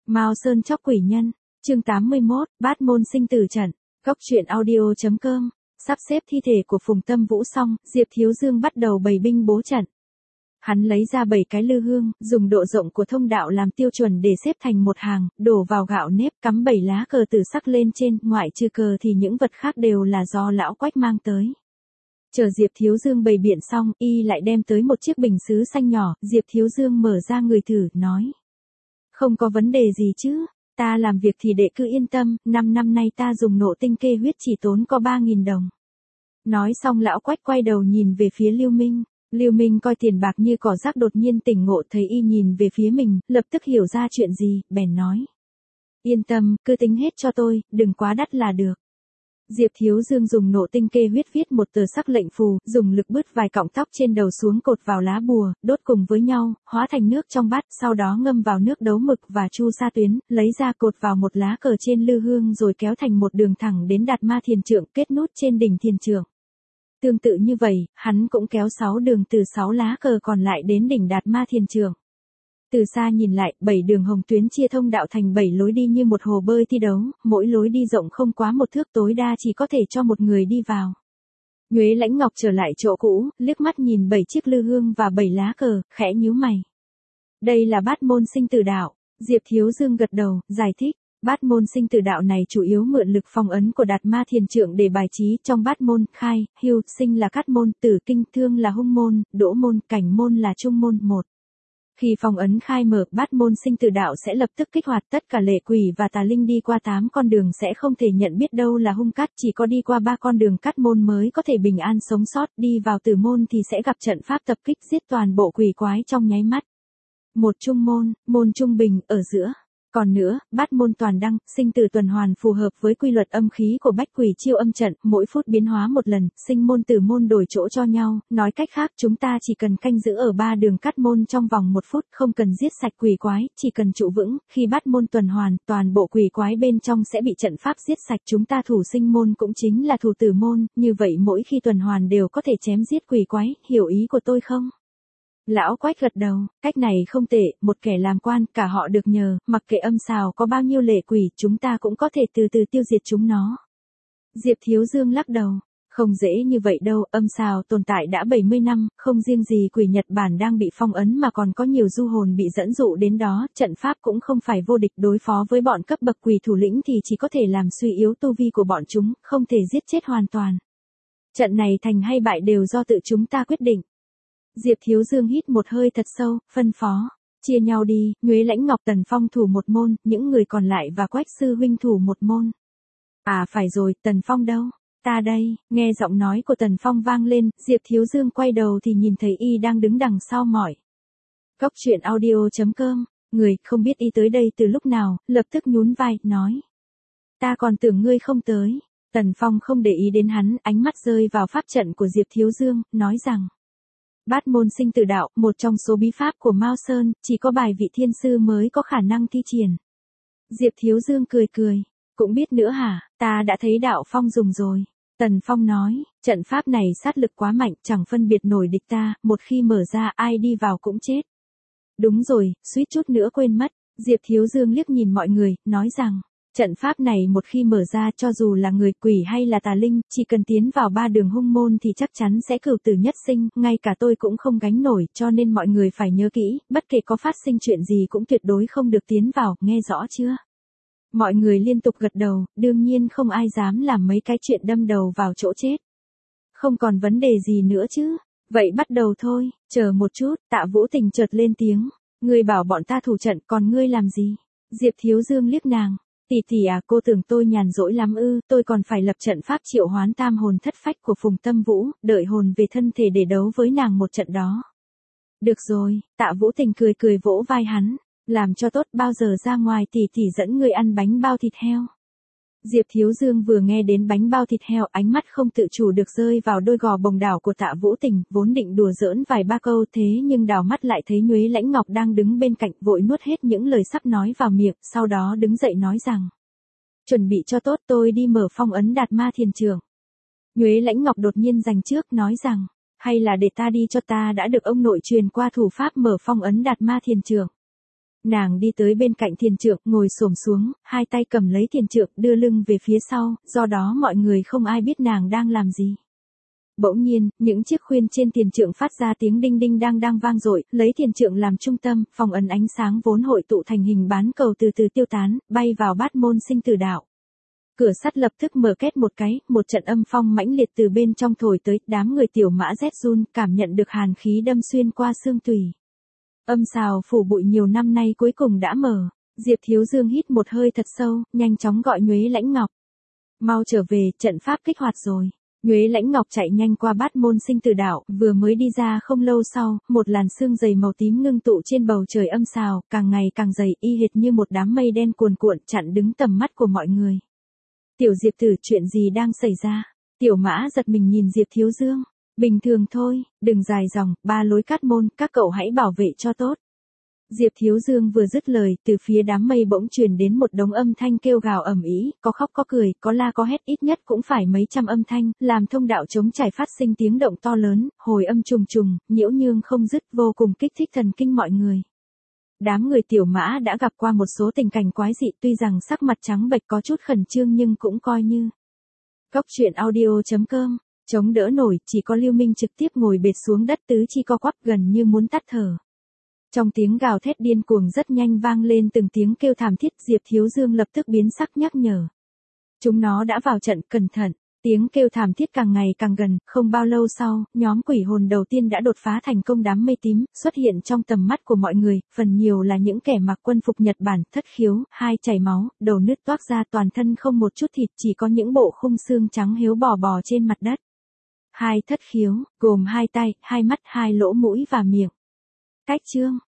Mao Sơn chóc quỷ nhân, chương 81, bát môn sinh tử trận, góc truyện audio.com, sắp xếp thi thể của Phùng Tâm Vũ xong, Diệp Thiếu Dương bắt đầu bày binh bố trận. Hắn lấy ra 7 cái lư hương, dùng độ rộng của thông đạo làm tiêu chuẩn để xếp thành một hàng, đổ vào gạo nếp, cắm 7 lá cờ tử sắc lên trên, ngoại trừ cờ thì những vật khác đều là do lão Quách mang tới. Chờ Diệp Thiếu Dương bày biện xong, y lại đem tới một chiếc bình sứ xanh nhỏ, Diệp Thiếu Dương mở ra người thử, nói. Không có vấn đề gì chứ, ta làm việc thì đệ cứ yên tâm, 5 năm nay ta dùng nộ tinh kê huyết chỉ tốn có 3.000 đồng. Nói xong lão Quách quay đầu nhìn về phía Lưu Minh. Lưu Minh coi tiền bạc như cỏ rác, đột nhiên tỉnh ngộ thấy y nhìn về phía mình, lập tức hiểu ra chuyện gì, bèn nói. Yên tâm, cứ tính hết cho tôi, đừng quá đắt là được. Diệp Thiếu Dương dùng nộ tinh kê huyết viết một tờ sắc lệnh phù, dùng lực bứt vài cọng tóc trên đầu xuống cột vào lá bùa, đốt cùng với nhau, hóa thành nước trong bát, sau đó ngâm vào nước đấu mực và chu sa tuyến, lấy ra cột vào một lá cờ trên lư hương rồi kéo thành một đường thẳng đến Đạt Ma Thiền Trượng, kết nút trên đỉnh thiền trượng. Tương tự như vậy, hắn cũng kéo 6 đường từ 6 lá cờ còn lại đến đỉnh Đạt Ma Thiền Trượng. Từ xa nhìn lại, 7 đường hồng tuyến chia thông đạo thành 7 lối đi như một hồ bơi thi đấu, mỗi lối đi rộng không quá 1 thước, tối đa chỉ có thể cho một người đi vào. Nhuế Lãnh Ngọc trở lại chỗ cũ, liếc mắt nhìn 7 chiếc lư hương và 7 lá cờ, khẽ nhíu mày. Đây là bát môn sinh tử đạo, Diệp Thiếu Dương gật đầu, giải thích. Bát môn sinh tử đạo này chủ yếu mượn lực phong ấn của Đạt Ma Thiền Trượng để bài trí. Trong bát môn, khai, hưu, sinh là cát môn, tử, kinh, thương là hung môn, đỗ môn, cảnh môn là trung môn. 1. Khi phong ấn khai mở, bát môn sinh tử đạo sẽ lập tức kích hoạt, tất cả lệ quỷ và tà linh đi qua 8 con đường sẽ không thể nhận biết đâu là hung cát, chỉ có đi qua 3 con đường cát môn mới có thể bình an sống sót, đi vào tử môn thì sẽ gặp trận pháp tập kích giết toàn bộ quỷ quái trong nháy mắt. 1 trung môn, môn trung bình, ở giữa. Còn nữa, bát môn toàn đăng, sinh tử tuần hoàn phù hợp với quy luật âm khí của bách quỷ chiêu âm trận, mỗi phút biến hóa một lần, sinh môn tử môn đổi chỗ cho nhau, nói cách khác chúng ta chỉ cần canh giữ ở 3 đường cát môn trong vòng 1 phút, không cần giết sạch quỷ quái, chỉ cần trụ vững, khi bát môn tuần hoàn, toàn bộ quỷ quái bên trong sẽ bị trận pháp giết sạch, chúng ta thủ sinh môn cũng chính là thủ tử môn, như vậy mỗi khi tuần hoàn đều có thể chém giết quỷ quái, hiểu ý của tôi không? Lão Quách gật đầu, cách này không tệ, một kẻ làm quan, cả họ được nhờ, mặc kệ âm xào có bao nhiêu lệ quỷ, chúng ta cũng có thể từ từ tiêu diệt chúng nó. Diệp Thiếu Dương lắc đầu, không dễ như vậy đâu, âm xào tồn tại đã 70 năm, không riêng gì quỷ Nhật Bản đang bị phong ấn mà còn có nhiều du hồn bị dẫn dụ đến đó, trận pháp cũng không phải vô địch, đối phó với bọn cấp bậc quỷ thủ lĩnh thì chỉ có thể làm suy yếu tu vi của bọn chúng, không thể giết chết hoàn toàn. Trận này thành hay bại đều do tự chúng ta quyết định. Diệp Thiếu Dương hít một hơi thật sâu, phân phó. Chia nhau đi, Nhuế Lãnh Ngọc Tần Phong thủ một môn, những người còn lại và Quách sư huynh thủ một môn. À phải rồi, Tần Phong đâu? Ta đây, nghe giọng nói của Tần Phong vang lên, Diệp Thiếu Dương quay đầu thì nhìn thấy y đang đứng đằng sau mỏi. Góc truyện audio.com, người không biết y tới đây từ lúc nào, lập tức nhún vai, nói. Ta còn tưởng ngươi không tới. Tần Phong không để ý đến hắn, ánh mắt rơi vào pháp trận của Diệp Thiếu Dương, nói rằng. Bát môn sinh tử đạo, một trong số bí pháp của Mao Sơn, chỉ có bài vị thiên sư mới có khả năng thi triển. Diệp Thiếu Dương cười cười, cũng biết nữa hả, ta đã thấy đạo Phong dùng rồi. Tần Phong nói, trận pháp này sát lực quá mạnh, chẳng phân biệt nổi địch ta, một khi mở ra ai đi vào cũng chết. Đúng rồi, suýt chút nữa quên mất, Diệp Thiếu Dương liếc nhìn mọi người, nói rằng. Trận pháp này một khi mở ra cho dù là người quỷ hay là tà linh, chỉ cần tiến vào 3 đường hung môn thì chắc chắn sẽ cửu tử nhất sinh, ngay cả tôi cũng không gánh nổi, cho nên mọi người phải nhớ kỹ, bất kể có phát sinh chuyện gì cũng tuyệt đối không được tiến vào, nghe rõ chưa? Mọi người liên tục gật đầu, đương nhiên không ai dám làm mấy cái chuyện đâm đầu vào chỗ chết. Không còn vấn đề gì nữa chứ, vậy bắt đầu thôi, chờ một chút, Tạ Vũ Tình chợt lên tiếng, ngươi bảo bọn ta thủ trận còn ngươi làm gì? Diệp Thiếu Dương liếc nàng. Tỷ à, cô tưởng tôi nhàn rỗi lắm ư, tôi còn phải lập trận pháp triệu hoán tam hồn thất phách của Phùng Tâm Vũ, đợi hồn về thân thể để đấu với nàng một trận đó. Được rồi, Tạ Vũ Tình cười cười vỗ vai hắn, làm cho tốt, bao giờ ra ngoài tỷ dẫn người ăn bánh bao thịt heo. Diệp Thiếu Dương vừa nghe đến bánh bao thịt heo, ánh mắt không tự chủ được rơi vào đôi gò bồng đảo của Tạ Vũ Tình, vốn định đùa giỡn vài ba câu thế nhưng đảo mắt lại thấy Nhuế Lãnh Ngọc đang đứng bên cạnh, vội nuốt hết những lời sắp nói vào miệng, sau đó đứng dậy nói rằng. Chuẩn bị cho tốt, tôi đi mở phong ấn Đạt Ma Thiền Trượng. Nhuế Lãnh Ngọc đột nhiên giành trước, nói rằng, hay là để ta đi cho, ta đã được ông nội truyền qua thủ pháp mở phong ấn Đạt Ma Thiền Trượng. Nàng đi tới bên cạnh thiền trượng, ngồi xổm xuống, hai tay cầm lấy thiền trượng, đưa lưng về phía sau, do đó mọi người không ai biết nàng đang làm gì. Bỗng nhiên, những chiếc khuyên trên thiền trượng phát ra tiếng đinh đinh đang vang dội, lấy thiền trượng làm trung tâm, phong ấn ánh sáng vốn hội tụ thành hình bán cầu từ từ tiêu tán, bay vào bát môn sinh tử đạo. Cửa sắt lập tức mở két một cái, một trận âm phong mãnh liệt từ bên trong thổi tới, đám người Tiểu Mã rét run, cảm nhận được hàn khí đâm xuyên qua xương tủy. Âm sào phủ bụi nhiều năm nay cuối cùng đã mở. Diệp Thiếu Dương hít một hơi thật sâu, nhanh chóng gọi Nhuế Lãnh Ngọc. Mau trở về, trận pháp kích hoạt rồi. Nhuế Lãnh Ngọc chạy nhanh qua bát môn sinh tử đạo, vừa mới đi ra không lâu sau, một làn sương dày màu tím ngưng tụ trên bầu trời âm sào, càng ngày càng dày, y hệt như một đám mây đen cuồn cuộn chặn đứng tầm mắt của mọi người. Tiểu Diệp tử, chuyện gì đang xảy ra? Tiểu Mã giật mình nhìn Diệp Thiếu Dương. Bình thường thôi, đừng dài dòng, ba lối cát môn, các cậu hãy bảo vệ cho tốt. Diệp Thiếu Dương vừa dứt lời, từ phía đám mây bỗng truyền đến một đống âm thanh kêu gào ầm ĩ, có khóc có cười, có la có hét, ít nhất cũng phải mấy trăm âm thanh, làm thông đạo trống trải phát sinh tiếng động to lớn, hồi âm trùng trùng, nhiễu nhương không dứt, vô cùng kích thích thần kinh mọi người. Đám người Tiểu Mã đã gặp qua một số tình cảnh quái dị, tuy rằng sắc mặt trắng bệch có chút khẩn trương nhưng cũng coi như. Cốc truyện audio.com, chống đỡ nổi, chỉ có Lưu Minh trực tiếp ngồi bệt xuống đất, tứ chi co quắp gần như muốn tắt thở. Trong tiếng gào thét điên cuồng rất nhanh vang lên từng tiếng kêu thảm thiết, Diệp Thiếu Dương lập tức biến sắc nhắc nhở. Chúng nó đã vào trận, cẩn thận. Tiếng kêu thảm thiết càng ngày càng gần, không bao lâu sau, nhóm quỷ hồn đầu tiên đã đột phá thành công đám mây tím, xuất hiện trong tầm mắt của mọi người, phần nhiều là những kẻ mặc quân phục Nhật Bản, thất khiếu, hai chảy máu, đầu nứt toác ra, toàn thân không một chút thịt, chỉ có những bộ khung xương trắng hiếu bò trên mặt đất. Hai thất khiếu, gồm hai tay, hai mắt, hai lỗ mũi và miệng. Cách chương